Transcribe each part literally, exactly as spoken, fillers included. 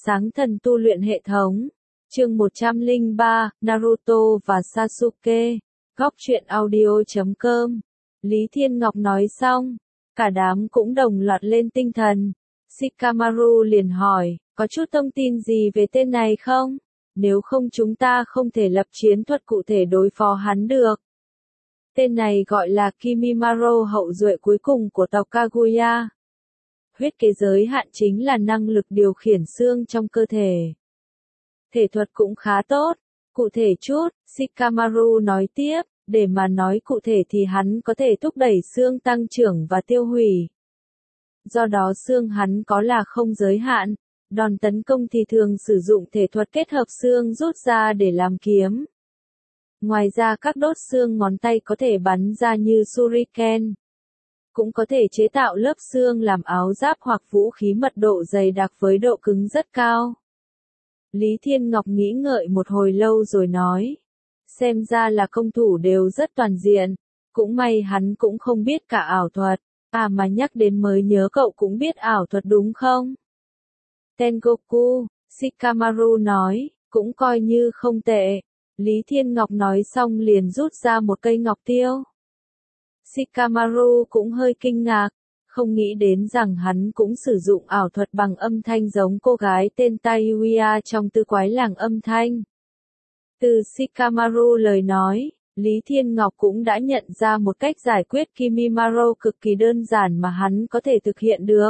Sáng thần tu luyện hệ thống. Chương một trăm lẻ ba, Naruto và Sasuke. Góc truyện audio chấm com. Lý Thiên Ngọc nói xong, cả đám cũng đồng loạt lên tinh thần. Shikamaru liền hỏi, có chút thông tin gì về tên này không? Nếu không chúng ta không thể lập chiến thuật cụ thể đối phó hắn được. Tên này gọi là Kimimaro, hậu duệ cuối cùng của tộc Kaguya. Huyết kế giới hạn chính là năng lực điều khiển xương trong cơ thể. Thể thuật cũng khá tốt. Cụ thể chút, Shikamaru nói tiếp, để mà nói cụ thể thì hắn có thể thúc đẩy xương tăng trưởng và tiêu hủy. Do đó xương hắn có là không giới hạn. Đòn tấn công thì thường sử dụng thể thuật kết hợp xương rút ra để làm kiếm. Ngoài ra các đốt xương ngón tay có thể bắn ra như shuriken. Cũng có thể chế tạo lớp xương làm áo giáp hoặc vũ khí mật độ dày đặc với độ cứng rất cao. Lý Thiên Ngọc nghĩ ngợi một hồi lâu rồi nói. Xem ra là công thủ đều rất toàn diện. Cũng may hắn cũng không biết cả ảo thuật. À mà nhắc đến mới nhớ cậu cũng biết ảo thuật đúng không? Tengoku, Shikamaru nói, cũng coi như không tệ. Lý Thiên Ngọc nói xong liền rút ra một cây ngọc tiêu. Shikamaru cũng hơi kinh ngạc, không nghĩ đến rằng hắn cũng sử dụng ảo thuật bằng âm thanh giống cô gái tên Tayuya trong Tứ Quái Làng Âm Thanh. Từ Shikamaru lời nói, Lý Thiên Ngọc cũng đã nhận ra một cách giải quyết Kimimaro cực kỳ đơn giản mà hắn có thể thực hiện được.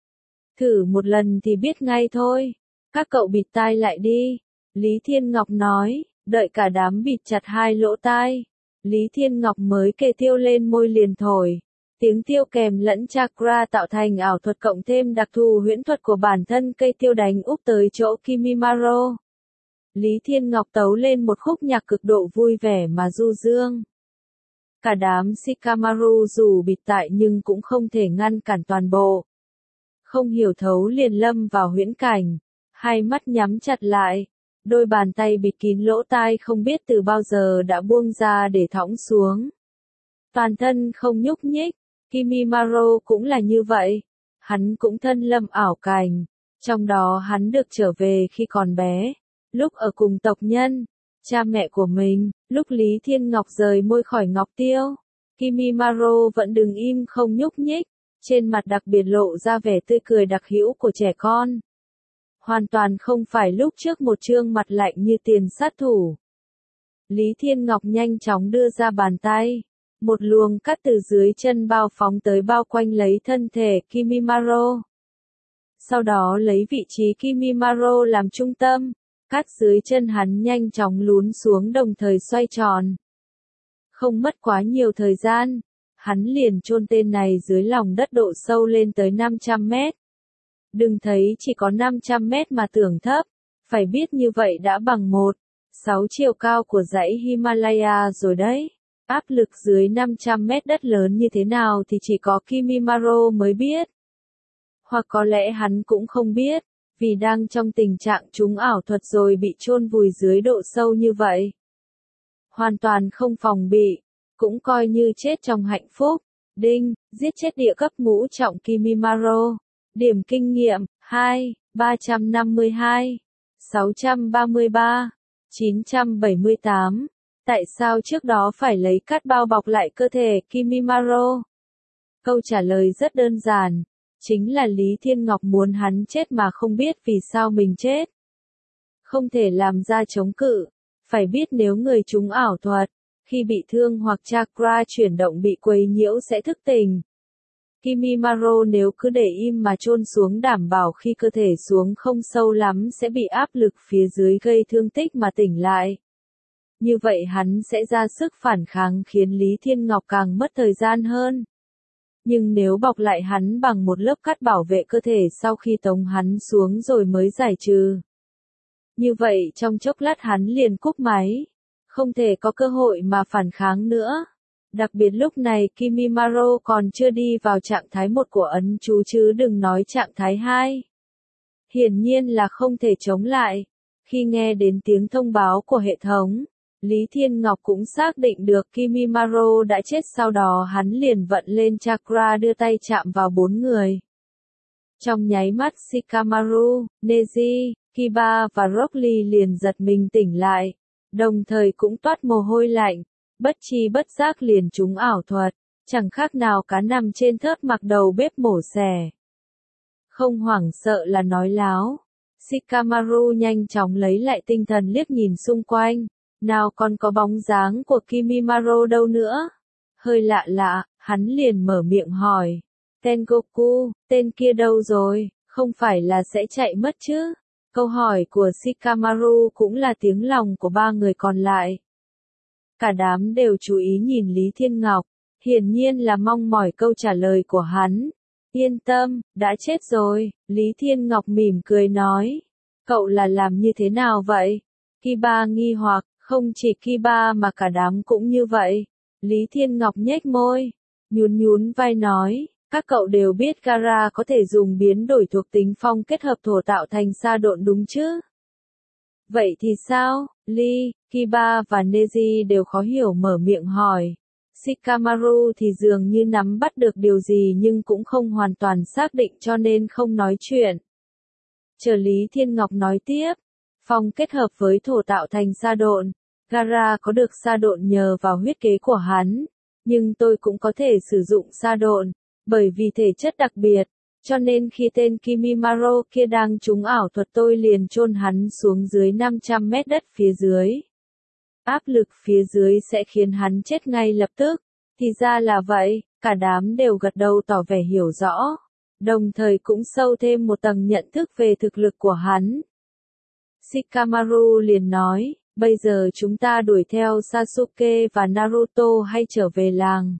Thử một lần thì biết ngay thôi. Các cậu bịt tai lại đi. Lý Thiên Ngọc nói, đợi cả đám bịt chặt hai lỗ tai. Lý Thiên Ngọc mới kề tiêu lên môi liền thổi. Tiếng tiêu kèm lẫn chakra tạo thành ảo thuật cộng thêm đặc thù huyễn thuật của bản thân cây tiêu đánh úp tới chỗ Kimimaro. Lý Thiên Ngọc tấu lên một khúc nhạc cực độ vui vẻ mà du dương. Cả đám Shikamaru dù bịt tai nhưng cũng không thể ngăn cản toàn bộ. Không hiểu thấu liền lâm vào huyễn cảnh, hai mắt nhắm chặt lại, đôi bàn tay bịt kín lỗ tai không biết từ bao giờ đã buông ra để thõng xuống. Toàn thân không nhúc nhích, Kimimaro cũng là như vậy, hắn cũng thân lâm ảo cảnh, trong đó hắn được trở về khi còn bé, lúc ở cùng tộc nhân, cha mẹ của mình, lúc Lý Thiên Ngọc rời môi khỏi ngọc tiêu, Kimimaro vẫn đứng im không nhúc nhích. Trên mặt đặc biệt lộ ra vẻ tươi cười đặc hữu của trẻ con. Hoàn toàn không phải lúc trước một trương mặt lạnh như tiền sát thủ. Lý Thiên Ngọc nhanh chóng đưa ra bàn tay. Một luồng cắt từ dưới chân bao phóng tới bao quanh lấy thân thể Kimimaro. Sau đó lấy vị trí Kimimaro làm trung tâm, cắt dưới chân hắn nhanh chóng lún xuống đồng thời xoay tròn. Không mất quá nhiều thời gian. Hắn liền chôn tên này dưới lòng đất độ sâu lên tới năm trăm mét. Đừng thấy chỉ có năm trăm mét mà tưởng thấp, phải biết như vậy đã bằng một phẩy sáu chiều cao của dãy Himalaya rồi đấy. Áp lực dưới năm trăm mét đất lớn như thế nào thì chỉ có Kimimaro mới biết. Hoặc có lẽ hắn cũng không biết, vì đang trong tình trạng trúng ảo thuật rồi bị chôn vùi dưới độ sâu như vậy. Hoàn toàn không phòng bị. Cũng coi như chết trong hạnh phúc. Đinh, giết chết địa cấp ngũ trọng Kimimaro. Điểm kinh nghiệm, hai, ba trăm năm mươi hai, sáu trăm ba mươi ba, chín trăm bảy mươi tám. Tại sao trước đó phải lấy cát bao bọc lại cơ thể Kimimaro? Câu trả lời rất đơn giản. Chính là Lý Thiên Ngọc muốn hắn chết mà không biết vì sao mình chết. Không thể làm ra chống cự. Phải biết nếu người trúng ảo thuật, khi bị thương hoặc chakra chuyển động bị quấy nhiễu sẽ thức tỉnh. Kimimaro nếu cứ để im mà chôn xuống đảm bảo khi cơ thể xuống không sâu lắm sẽ bị áp lực phía dưới gây thương tích mà tỉnh lại. Như vậy hắn sẽ ra sức phản kháng khiến Lý Thiên Ngọc càng mất thời gian hơn. Nhưng nếu bọc lại hắn bằng một lớp cát bảo vệ cơ thể sau khi tống hắn xuống rồi mới giải trừ. Như vậy trong chốc lát hắn liền cúp máy. Không thể có cơ hội mà phản kháng nữa. Đặc biệt lúc này Kimimaro còn chưa đi vào trạng thái một của ấn chú chứ đừng nói trạng thái hai. Hiển nhiên là không thể chống lại. Khi nghe đến tiếng thông báo của hệ thống, Lý Thiên Ngọc cũng xác định được Kimimaro đã chết, sau đó hắn liền vận lên chakra đưa tay chạm vào bốn người. Trong nháy mắt Shikamaru, Neji, Kiba và Rock Lee liền giật mình tỉnh lại, đồng thời cũng toát mồ hôi lạnh, bất tri bất giác liền trúng ảo thuật, chẳng khác nào cá nằm trên thớt mặc đầu bếp mổ xẻ. Không hoảng sợ là nói láo. Shikamaru nhanh chóng lấy lại tinh thần liếc nhìn xung quanh, nào còn có bóng dáng của Kimimaro đâu nữa. Hơi lạ lạ, hắn liền mở miệng hỏi. Tengoku, tên kia đâu rồi, không phải là sẽ chạy mất chứ? Câu hỏi của Shikamaru cũng là tiếng lòng của ba người còn lại. Cả đám đều chú ý nhìn Lý Thiên Ngọc, hiển nhiên là mong mỏi câu trả lời của hắn. Yên tâm, đã chết rồi, Lý Thiên Ngọc mỉm cười nói. Cậu là làm như thế nào vậy? Kiba nghi hoặc, không chỉ Kiba mà cả đám cũng như vậy. Lý Thiên Ngọc nhếch môi, nhún nhún vai nói, các cậu đều biết Gaara có thể dùng biến đổi thuộc tính phong kết hợp thổ tạo thành sa độn đúng chứ? Vậy thì sao? Lee, Kiba và Neji đều khó hiểu mở miệng hỏi. Shikamaru thì dường như nắm bắt được điều gì nhưng cũng không hoàn toàn xác định cho nên không nói chuyện. Chờ Lý Thiên Ngọc nói tiếp, phong kết hợp với thổ tạo thành sa độn, Gaara có được sa độn nhờ vào huyết kế của hắn, nhưng tôi cũng có thể sử dụng sa độn, bởi vì thể chất đặc biệt, cho nên khi tên Kimimaro kia đang trúng ảo thuật tôi liền chôn hắn xuống dưới năm trăm mét đất phía dưới. Áp lực phía dưới sẽ khiến hắn chết ngay lập tức. Thì ra là vậy, cả đám đều gật đầu tỏ vẻ hiểu rõ, đồng thời cũng sâu thêm một tầng nhận thức về thực lực của hắn. Shikamaru liền nói, bây giờ chúng ta đuổi theo Sasuke và Naruto hay trở về làng?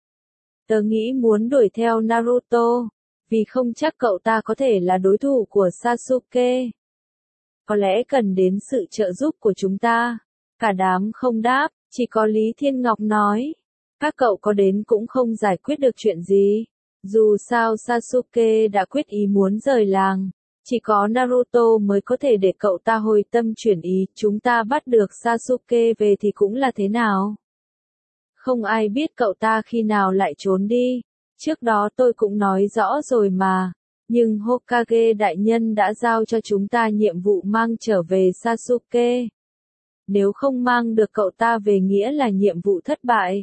Tớ nghĩ muốn đuổi theo Naruto, vì không chắc cậu ta có thể là đối thủ của Sasuke. Có lẽ cần đến sự trợ giúp của chúng ta. Cả đám không đáp, chỉ có Lý Thiên Ngọc nói. Các cậu có đến cũng không giải quyết được chuyện gì. Dù sao Sasuke đã quyết ý muốn rời làng. Chỉ có Naruto mới có thể để cậu ta hồi tâm chuyển ý. Chúng ta bắt được Sasuke về thì cũng là thế nào? Không ai biết cậu ta khi nào lại trốn đi. Trước đó tôi cũng nói rõ rồi mà. Nhưng Hokage đại nhân đã giao cho chúng ta nhiệm vụ mang trở về Sasuke. Nếu không mang được cậu ta về nghĩa là nhiệm vụ thất bại.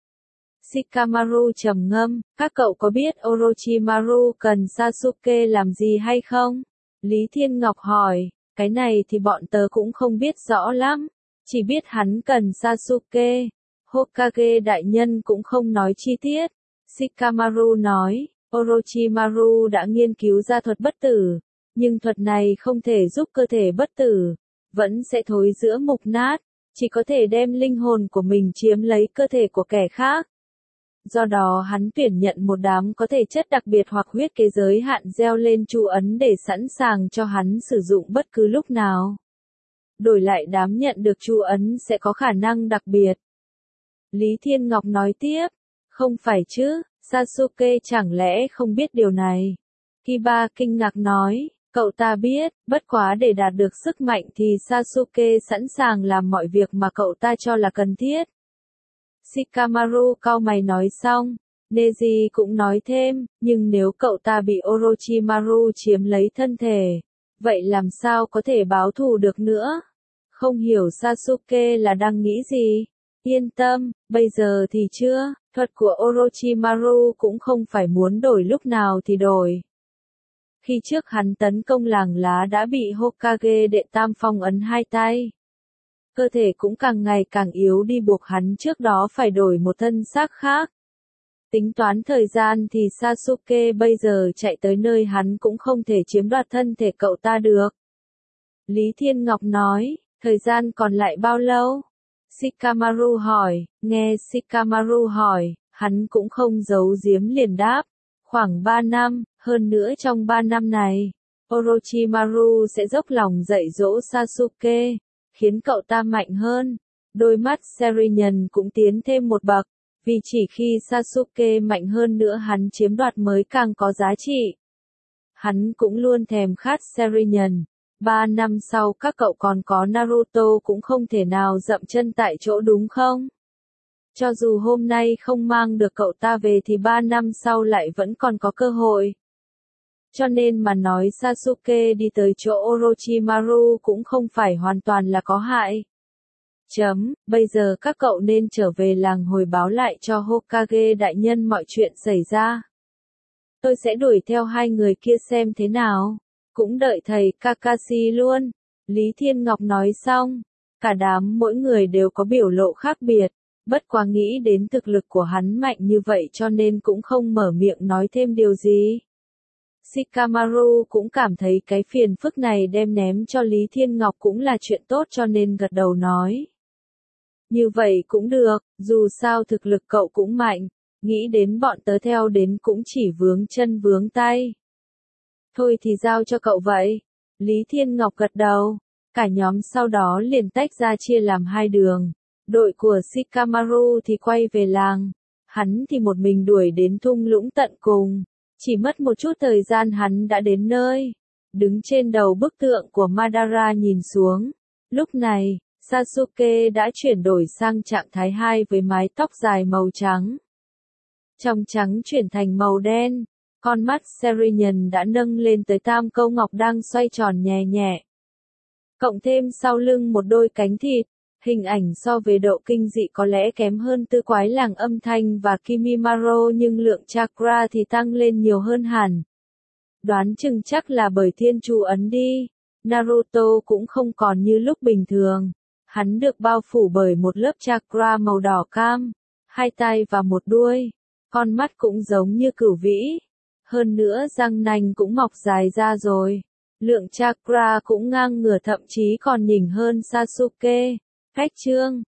Shikamaru trầm ngâm, các cậu có biết Orochimaru cần Sasuke làm gì hay không? Lý Thiên Ngọc hỏi, cái này thì bọn tớ cũng không biết rõ lắm, chỉ biết hắn cần Sasuke. Hokage đại nhân cũng không nói chi tiết. Shikamaru nói, Orochimaru đã nghiên cứu ra thuật bất tử, nhưng thuật này không thể giúp cơ thể bất tử, vẫn sẽ thối rữa mục nát, chỉ có thể đem linh hồn của mình chiếm lấy cơ thể của kẻ khác. Do đó hắn tuyển nhận một đám có thể chất đặc biệt hoặc huyết kế giới hạn gieo lên chu ấn để sẵn sàng cho hắn sử dụng bất cứ lúc nào. Đổi lại đám nhận được chu ấn sẽ có khả năng đặc biệt. Lý Thiên Ngọc nói tiếp, không phải chứ, Sasuke chẳng lẽ không biết điều này? Kiba kinh ngạc nói, cậu ta biết, bất quá để đạt được sức mạnh thì Sasuke sẵn sàng làm mọi việc mà cậu ta cho là cần thiết. Shikamaru cau mày nói xong, Neji cũng nói thêm, nhưng nếu cậu ta bị Orochimaru chiếm lấy thân thể, vậy làm sao có thể báo thù được nữa? Không hiểu Sasuke là đang nghĩ gì? Yên tâm, bây giờ thì chưa, thuật của Orochimaru cũng không phải muốn đổi lúc nào thì đổi. Khi trước hắn tấn công làng lá đã bị Hokage đệ tam phong ấn hai tay. Cơ thể cũng càng ngày càng yếu đi buộc hắn trước đó phải đổi một thân xác khác. Tính toán thời gian thì Sasuke bây giờ chạy tới nơi hắn cũng không thể chiếm đoạt thân thể cậu ta được. Lý Thiên Ngọc nói, thời gian còn lại bao lâu? Shikamaru hỏi, nghe Shikamaru hỏi, hắn cũng không giấu giếm liền đáp, khoảng ba năm, hơn nữa trong ba năm này, Orochimaru sẽ dốc lòng dạy dỗ Sasuke, khiến cậu ta mạnh hơn. Đôi mắt Sharingan cũng tiến thêm một bậc, vì chỉ khi Sasuke mạnh hơn nữa hắn chiếm đoạt mới càng có giá trị. Hắn cũng luôn thèm khát Sharingan. Ba năm sau các cậu còn có Naruto cũng không thể nào dậm chân tại chỗ đúng không? Cho dù hôm nay không mang được cậu ta về thì ba năm sau lại vẫn còn có cơ hội. Cho nên mà nói Sasuke đi tới chỗ Orochimaru cũng không phải hoàn toàn là có hại. Chấm, bây giờ các cậu nên trở về làng hồi báo lại cho Hokage đại nhân mọi chuyện xảy ra. Tôi sẽ đuổi theo hai người kia xem thế nào. Cũng đợi thầy Kakashi luôn. Lý Thiên Ngọc nói xong. Cả đám mỗi người đều có biểu lộ khác biệt. Bất quá nghĩ đến thực lực của hắn mạnh như vậy cho nên cũng không mở miệng nói thêm điều gì. Shikamaru cũng cảm thấy cái phiền phức này đem ném cho Lý Thiên Ngọc cũng là chuyện tốt cho nên gật đầu nói. Như vậy cũng được, dù sao thực lực cậu cũng mạnh, nghĩ đến bọn tớ theo đến cũng chỉ vướng chân vướng tay. Thôi thì giao cho cậu vậy. Lý Thiên Ngọc gật đầu, cả nhóm sau đó liền tách ra chia làm hai đường. Đội của Shikamaru thì quay về làng, hắn thì một mình đuổi đến thung lũng tận cùng. Chỉ mất một chút thời gian hắn đã đến nơi. Đứng trên đầu bức tượng của Madara nhìn xuống. Lúc này, Sasuke đã chuyển đổi sang trạng thái hai với mái tóc dài màu trắng. Trong trắng chuyển thành màu đen, con mắt Serian đã nâng lên tới tam câu ngọc đang xoay tròn nhẹ nhẹ. Cộng thêm sau lưng một đôi cánh thịt, hình ảnh so với độ kinh dị có lẽ kém hơn Tứ Quái Làng Âm Thanh và Kimimaro nhưng lượng chakra thì tăng lên nhiều hơn hẳn. Đoán chừng chắc là bởi thiên chú ấn đi. Naruto cũng không còn như lúc bình thường. Hắn được bao phủ bởi một lớp chakra màu đỏ cam, hai tay và một đuôi. Con mắt cũng giống như cửu vĩ. Hơn nữa răng nanh cũng mọc dài ra rồi. Lượng chakra cũng ngang ngửa thậm chí còn nhỉnh hơn Sasuke. Cách chương